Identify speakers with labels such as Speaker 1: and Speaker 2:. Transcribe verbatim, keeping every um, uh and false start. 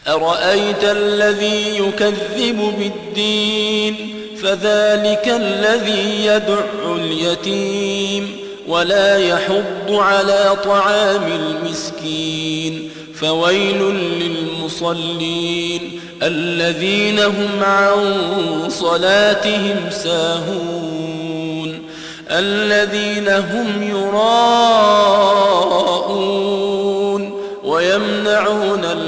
Speaker 1: أرأيت الذي يكذب بالدين فذلك الذي يدع اليتيم ولا يحض على طعام المسكين فويل للمصلين الذين هم عن صلاتهم ساهون الذين هم يراءون ويمنعون